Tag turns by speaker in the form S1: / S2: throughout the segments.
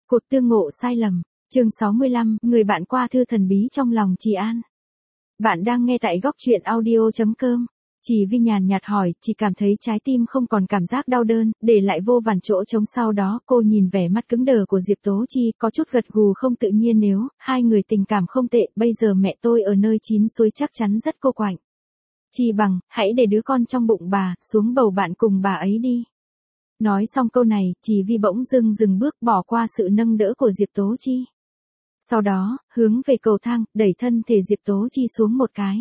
S1: Cuộc tương ngộ sai lầm, chương 65, người bạn qua thư thần bí trong lòng Trì An. Bạn đang nghe tại góc truyện audio.com. Trì Vi nhàn nhạt hỏi, chỉ cảm thấy trái tim không còn cảm giác đau đớn, để lại vô vàn chỗ trống. Sau đó cô nhìn vẻ mặt cứng đờ của Diệp Tố Chi, có chút gật gù không tự nhiên. Nếu hai người tình cảm không tệ, bây giờ mẹ tôi ở nơi chín suối chắc chắn rất cô quạnh. Chi bằng, hãy để đứa con trong bụng bà xuống bầu bạn cùng bà ấy đi. Nói xong câu này, Trì Vi bỗng dưng dừng bước, bỏ qua sự nâng đỡ của Diệp Tố Chi. Sau đó, hướng về cầu thang, đẩy thân thể Diệp Tố Chi xuống một cái.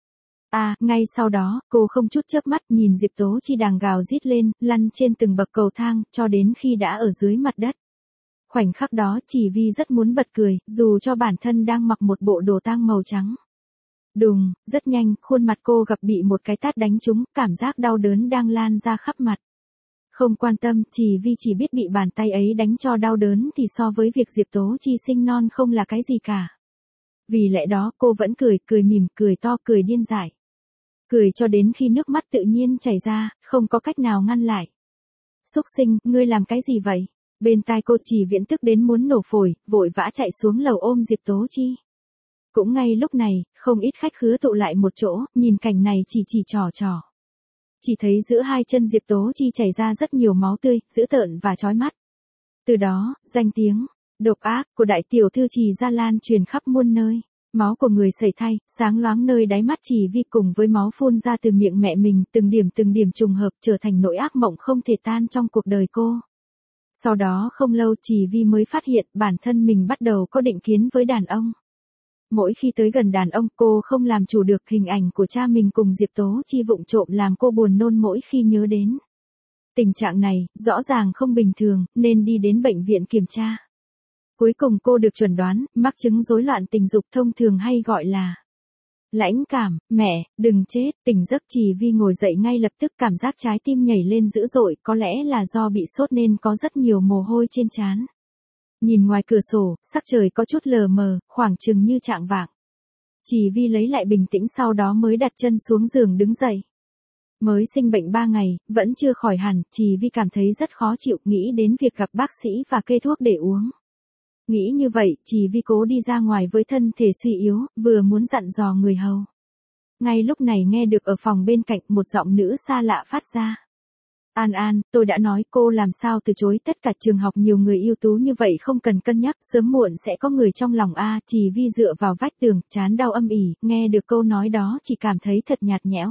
S1: Ngay sau đó, cô không chút chớp mắt nhìn Diệp Tố Chi đang gào rít lên, lăn trên từng bậc cầu thang, cho đến khi đã ở dưới mặt đất. Khoảnh khắc đó, Trì Vi rất muốn bật cười, dù cho bản thân đang mặc một bộ đồ tang màu trắng. Đùng, rất nhanh, khuôn mặt cô gặp bị một cái tát đánh trúng, cảm giác đau đớn đang lan ra khắp mặt. Không quan tâm, Trì Vi chỉ biết bị bàn tay ấy đánh cho đau đớn thì so với việc Diệp Tố Chi sinh non không là cái gì cả. Vì lẽ đó cô vẫn cười mỉm, cười to, cười điên dại. Cười cho đến khi nước mắt tự nhiên chảy ra, không có cách nào ngăn lại. Xúc sinh, ngươi làm cái gì vậy? Bên tai cô Trì Viễn tức đến muốn nổ phổi, vội vã chạy xuống lầu ôm Diệp Tố Chi. Cũng ngay lúc này, không ít khách khứa tụ lại một chỗ, nhìn cảnh này chỉ trò. Chỉ thấy giữa hai chân Diệp Tố Chi chảy ra rất nhiều máu tươi, dữ tợn và chói mắt. Từ đó, danh tiếng độc ác của đại tiểu thư Trì Gia lan truyền khắp muôn nơi. Máu của người sẩy thay, sáng loáng nơi đáy mắt Trì Vi cùng với máu phun ra từ miệng mẹ mình, từng điểm trùng hợp trở thành nỗi ác mộng không thể tan trong cuộc đời cô. Sau đó không lâu Trì Vi mới phát hiện bản thân mình bắt đầu có định kiến với đàn ông. Mỗi khi tới gần đàn ông, cô không làm chủ được, hình ảnh của cha mình cùng Diệp Tố Chi vụng trộm làm cô buồn nôn mỗi khi nhớ đến. Tình trạng này, rõ ràng không bình thường, nên đi đến bệnh viện kiểm tra. Cuối cùng cô được chẩn đoán, mắc chứng rối loạn tình dục, thông thường hay gọi là lãnh cảm. Mẹ, đừng chết. Tỉnh giấc Trì Vi ngồi dậy ngay lập tức, cảm giác trái tim nhảy lên dữ dội, có lẽ là do bị sốt nên có rất nhiều mồ hôi trên trán. Nhìn ngoài cửa sổ, sắc trời có chút lờ mờ, khoảng chừng như chạng vạng. Trì Vi lấy lại bình tĩnh, sau đó mới đặt chân xuống giường đứng dậy. Mới sinh bệnh 3 ngày, vẫn chưa khỏi hẳn, Trì Vi cảm thấy rất khó chịu, nghĩ đến việc gặp bác sĩ và kê thuốc để uống. Nghĩ như vậy, Trì Vi cố đi ra ngoài với thân thể suy yếu, vừa muốn dặn dò người hầu. Ngay lúc này nghe được ở phòng bên cạnh một giọng nữ xa lạ phát ra. An, tôi đã nói cô làm sao từ chối, tất cả trường học nhiều người ưu tú như vậy không cần cân nhắc, sớm muộn sẽ có người trong lòng. Trì Vi dựa vào vách tường, trán đau âm ỉ, nghe được câu nói đó chỉ cảm thấy thật nhạt nhẽo.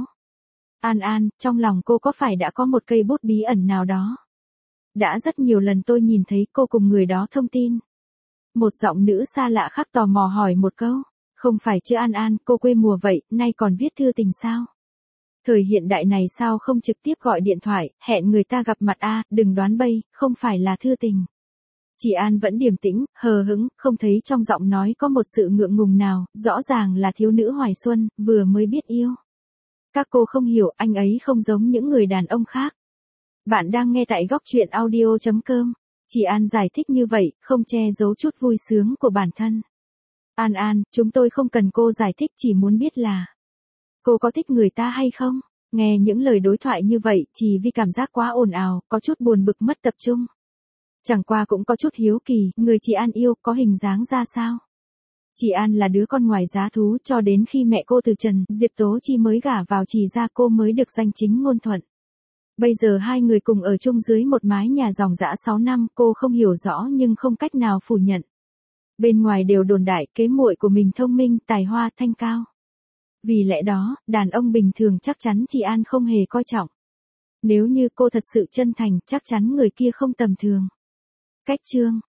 S1: An, trong lòng cô có phải đã có một cây bút bí ẩn nào đó? Đã rất nhiều lần tôi nhìn thấy cô cùng người đó thông tin. Một giọng nữ xa lạ khác tò mò hỏi một câu. Không phải chứ An, cô quê mùa vậy, nay còn viết thư tình sao? Thời hiện đại này sao không trực tiếp gọi điện thoại, hẹn người ta gặp mặt? Đừng đoán bậy, không phải là thư tình. Chị An vẫn điềm tĩnh, hờ hững, không thấy trong giọng nói có một sự ngượng ngùng nào, rõ ràng là thiếu nữ hoài xuân, vừa mới biết yêu. Các cô không hiểu, anh ấy không giống những người đàn ông khác. Bạn đang nghe tại góc truyện audio.com. Chị An giải thích như vậy, không che giấu chút vui sướng của bản thân. An, chúng tôi không cần cô giải thích, chỉ muốn biết là cô có thích người ta hay không? Nghe những lời đối thoại như vậy, Trì Vi cảm giác quá ồn ào, có chút buồn bực, mất tập trung. Chẳng qua cũng có chút hiếu kỳ, người chị An yêu có hình dáng ra sao? Chị An là đứa con ngoài giá thú, cho đến khi mẹ cô từ trần, Diệp Tố Chi mới gả vào Trì gia, cô mới được danh chính ngôn thuận. Bây giờ hai người cùng ở chung dưới một mái nhà dòng dã 6 năm, cô không hiểu rõ nhưng không cách nào phủ nhận. Bên ngoài đều đồn đại kế muội của mình thông minh, tài hoa, thanh cao. Vì lẽ đó, đàn ông bình thường chắc chắn chị An không hề coi trọng. Nếu như cô thật sự chân thành, chắc chắn người kia không tầm thường. Cách chương